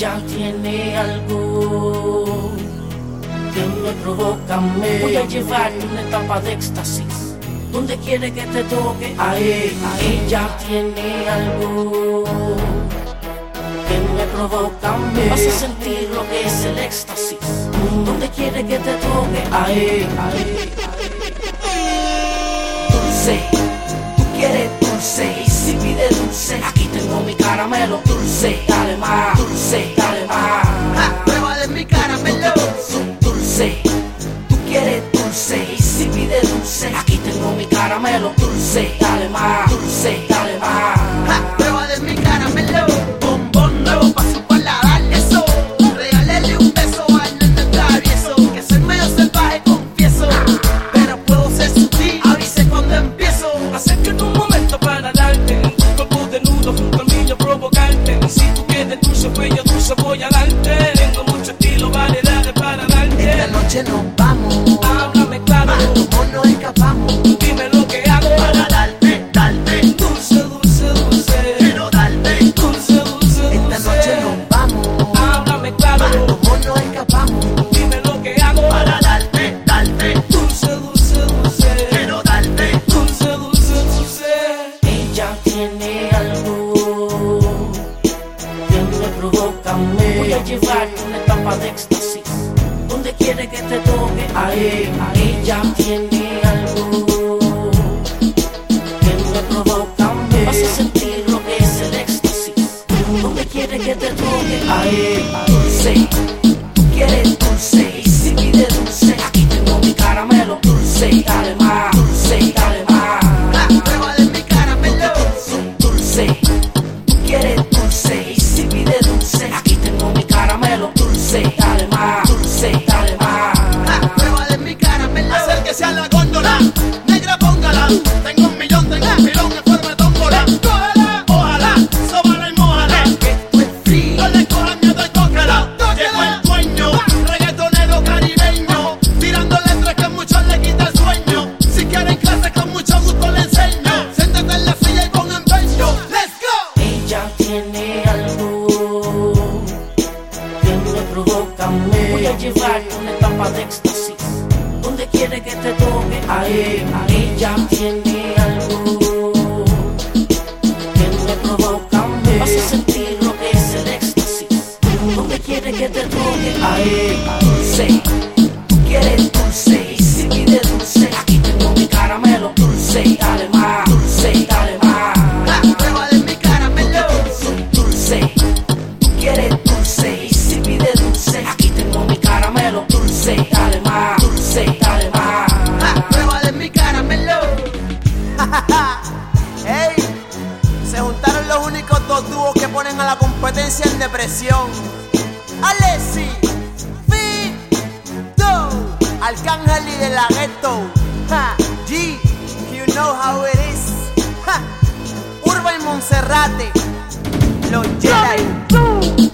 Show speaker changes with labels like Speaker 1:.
Speaker 1: Ella tiene algo que me provoca. Me voy a llevar una etapa de éxtasis, donde quiere que te toque. Ella tiene algo que me provoca. Me vas a sentir lo que es el éxtasis, donde quiere que te toque. Dulce, tú quieres dulce, y si pide dulce, aquí tengo mi caramelo. Dulce, dale más, dulce, dale más.
Speaker 2: Prueba de mi caramelo.
Speaker 1: Dulce, tú quieres dulce, y si pide dulce, aquí tengo mi caramelo. Dulce, dale más, dulce, dale más.
Speaker 2: Prueba de mi caramelo. Bombón nuevo pa' su paladar, eso. Regálele un beso al nene travieso, que soy medio salvaje, confieso, pero puedo ser sutil, avise cuando empiezo.
Speaker 3: Acércate un momento para darte un cuerpo desnudo junto al mío, provocarte. Si tú quieres dulce, pues yo dulce voy a darte. Tengo mucho estilo, variedades para darte.
Speaker 2: Esta noche nos vamos,
Speaker 3: Háblame claro,
Speaker 2: ¿cómo nos escapamos?
Speaker 3: dime lo que hago
Speaker 2: Para darte, darte,
Speaker 3: dulce, dulce, dulce.
Speaker 2: quiero darte.
Speaker 3: Dulce, dulce,
Speaker 2: Esta noche
Speaker 3: dulce.
Speaker 2: nos vamos,
Speaker 3: Háblame claro,
Speaker 2: ¿cómo nos escapamos?
Speaker 3: dime lo que hago
Speaker 2: Para darte, darte,
Speaker 3: dulce, dulce, dulce.
Speaker 2: quiero darte.
Speaker 3: Dulce, dulce, dulce.
Speaker 1: Ella tiene algo que me provoca. Me voy a llevar una etapa de éxtasis, donde quiere que te toque. Ella tiene algo que me provoca. Me vas a sentir lo que es el éxtasis, donde quiere que te toque. Dulce, tú quieres dulce, y si pide dulce, aquí tengo mi caramelo. Dulce, dale más, dulce, dale más.
Speaker 2: Prueba de mi caramelo.
Speaker 1: Dulce, tú quieres dulce, y si pide dulce, aquí tengo mi caramelo. Dulce, dale más, dulce, dale más.
Speaker 2: Prueba de mi caramelo. Acérquese a la góndola, negra póngala. Tengo un millón en forma de tómbola. Cógela, ojalá, sóbala y mójala. Esto es free, no le coja miedo y tócala. Llegó el dueño, reggaetonero caribeño, tirando letras que a muchos le quita el sueño. Si quieren clase con mucho gusto le enseño. Siéntate en la silla y pon empeño. Let's go.
Speaker 1: Ella tiene algo que me provoca. Me voy a llevar una etapa de éxtasis, donde quiere que te toque. Ella tiene algo que me provoca. Me vas a sentir lo que es el éxtasis, donde quiere que te toque. Dulce, tú quieres dulce, y si pide dulce, aquí tengo mi caramelo. Dulce, dale más, dulce, dale más.
Speaker 2: Prueba de mi caramelo.
Speaker 1: Dulce, tú quieres dulce, y si pide dulce, aquí tengo mi caramelo. Dulce, dale más, dulce, dale más.
Speaker 2: Prueba de mi caramelo. Ey, se juntaron los únicos dos dúos que ponen a la competencia en depresión. Alessi, Fido, Arcángel y De La Ghetto. G, you know how it is. Urban Monserrate, los Jedi.